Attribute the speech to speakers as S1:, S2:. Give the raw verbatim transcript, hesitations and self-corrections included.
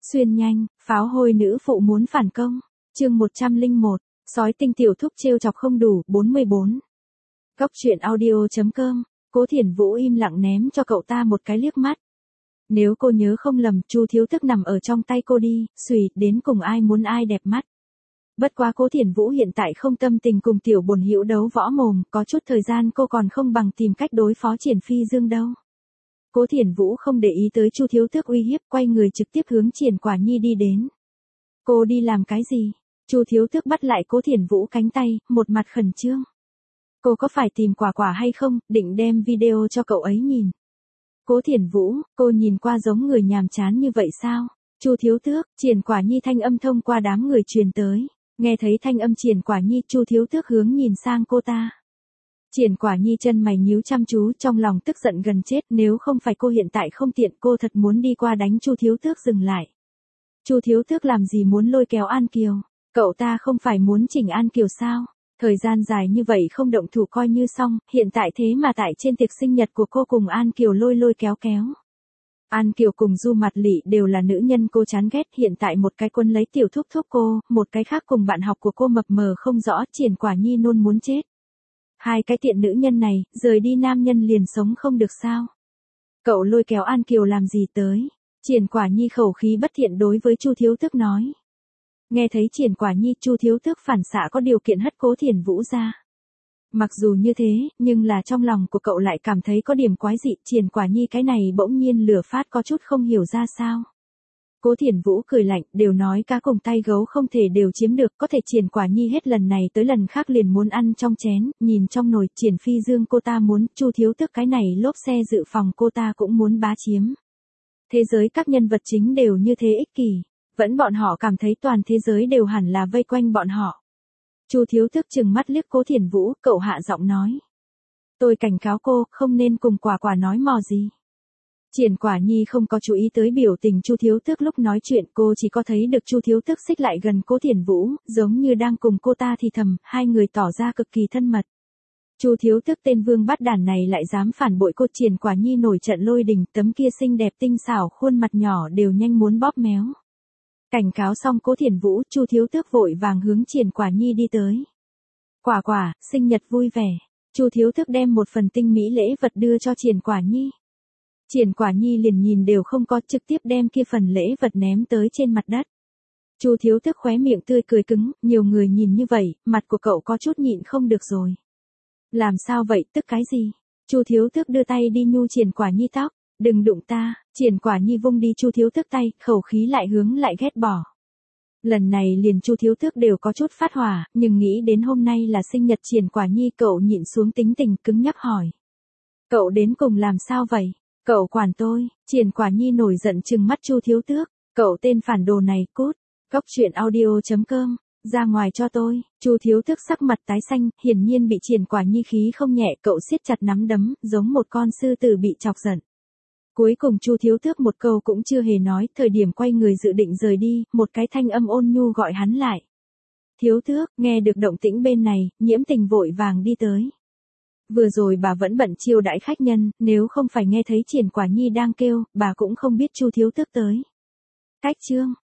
S1: Xuyên nhanh, pháo hôi nữ phụ muốn phản công. Chương một trăm lẻ một, sói tinh tiểu thúc trêu chọc không đủ, bốn mươi bốn. Góc truyện audio.com, Cố Thiển Vũ im lặng ném cho cậu ta một cái liếc mắt. Nếu cô nhớ không lầm, Chu Thiếu Thức nằm ở trong tay cô đi, xùy, đến cùng ai muốn ai đẹp mắt. Bất quá Cố Thiển Vũ hiện tại không tâm tình cùng tiểu bổn hữu đấu võ mồm, có chút thời gian cô còn không bằng tìm cách đối phó Triển Phi Dương đâu. Cố Thiển Vũ không để ý tới Chu Thiếu Tước uy hiếp, quay người trực tiếp hướng Triển Quả Nhi đi đến. Cô đi làm cái gì? Chu Thiếu Tước bắt lại Cố Thiển Vũ cánh tay, một mặt khẩn trương. Cô có phải tìm Quả Quả hay không, định đem video cho cậu ấy nhìn. Cố Thiển Vũ, cô nhìn qua giống người nhàm chán như vậy sao? Chu Thiếu Tước, Triển Quả Nhi thanh âm thông qua đám người truyền tới. Nghe thấy thanh âm Triển Quả Nhi, Chu Thiếu Tước hướng nhìn sang cô ta. Triển Quả Nhi chân mày nhíu chăm chú, trong lòng tức giận gần chết, nếu không phải cô hiện tại không tiện, cô thật muốn đi qua đánh Chu Thiếu Tước dừng lại. Chu Thiếu Tước làm gì muốn lôi kéo An Kiều? Cậu ta không phải muốn chỉnh An Kiều sao? Thời gian dài như vậy không động thủ coi như xong, hiện tại thế mà tại trên tiệc sinh nhật của cô cùng An Kiều lôi lôi kéo kéo. An Kiều cùng Du Mặt Lị đều là nữ nhân cô chán ghét, hiện tại một cái quân lấy tiểu thúc thúc cô, một cái khác cùng bạn học của cô mập mờ không rõ, Triển Quả Nhi nôn muốn chết. Hai cái tiện nữ nhân này, rời đi nam nhân liền sống không được sao? Cậu lôi kéo An Kiều làm gì tới? Triển Quả Nhi khẩu khí bất thiện đối với Chu Thiếu Tước nói. Nghe thấy Triển Quả Nhi, Chu Thiếu Tước phản xạ có điều kiện hất Cố Thiển Vũ ra. Mặc dù như thế, nhưng là trong lòng của cậu lại cảm thấy có điểm quái dị, Triển Quả Nhi cái này bỗng nhiên lửa phát có chút không hiểu ra sao. Cố Thiển Vũ cười lạnh, đều nói cá cùng tay gấu không thể đều chiếm được, có thể Triển Quả Nhi hết lần này tới lần khác liền muốn ăn trong chén, nhìn trong nồi, Triển Phi Dương cô ta muốn, Chu Thiếu Tước cái này lốp xe dự phòng cô ta cũng muốn bá chiếm. Thế giới các nhân vật chính đều như thế ích kỷ, vẫn bọn họ cảm thấy toàn thế giới đều hẳn là vây quanh bọn họ. Chu Thiếu Tước trừng mắt liếc Cố Thiển Vũ, cậu hạ giọng nói. Tôi cảnh cáo cô, không nên cùng Quả Quả nói mò gì. Triển Quả Nhi không có chú ý tới biểu tình Chu Thiếu Tước lúc nói chuyện, cô chỉ có thấy được Chu Thiếu Tước xích lại gần Cố Thiển Vũ, giống như đang cùng cô ta thì thầm, hai người tỏ ra cực kỳ thân mật. Chu Thiếu Tước tên vương bát đản này lại dám phản bội cô. Triển Quả Nhi nổi trận lôi đình, tấm kia xinh đẹp tinh xảo khuôn mặt nhỏ đều nhanh muốn bóp méo. Cảnh cáo xong Cố Thiển Vũ, Chu Thiếu Tước vội vàng hướng Triển Quả Nhi đi tới. Quả Quả, sinh nhật vui vẻ. Chu Thiếu Tước đem một phần tinh mỹ lễ vật đưa cho Triển Quả Nhi. Triển Quả Nhi liền nhìn đều không có, trực tiếp đem kia phần lễ vật ném tới trên mặt đất. Chu Thiếu Tước khóe miệng tươi cười cứng, nhiều người nhìn như vậy, mặt của cậu có chút nhịn không được rồi. Làm sao vậy, tức cái gì? Chu Thiếu Tước đưa tay đi nhu Triển Quả Nhi tóc. Đừng đụng ta. Triển Quả Nhi vung đi Chu Thiếu Tước tay, khẩu khí lại hướng lại ghét bỏ. Lần này liền Chu Thiếu Tước đều có chút phát hỏa, nhưng nghĩ đến hôm nay là sinh nhật Triển Quả Nhi, cậu nhịn xuống tính tình, cứng nhắc hỏi. Cậu đến cùng làm sao vậy? Cậu quản tôi. Triển Quả Nhi nổi giận trừng mắt Chu Thiếu Tước. Cậu tên phản đồ này, cút. Góc truyện audio.com, ra ngoài cho tôi. Chu Thiếu Tước sắc mặt tái xanh, hiển nhiên bị Triển Quả Nhi khí không nhẹ, cậu siết chặt nắm đấm, giống một con sư tử bị chọc giận. Cuối cùng Chu Thiếu Tước một câu cũng chưa hề nói, thời điểm quay người dự định rời đi, một cái thanh âm ôn nhu gọi hắn lại. Thiếu Tước, nghe được động tĩnh bên này, Nhiễm Tình vội vàng đi tới. Vừa rồi bà vẫn bận chiêu đãi khách nhân, nếu không phải nghe thấy Triển Quả Nhi đang kêu, bà cũng không biết Chu Thiếu Tước tới. Cách chương,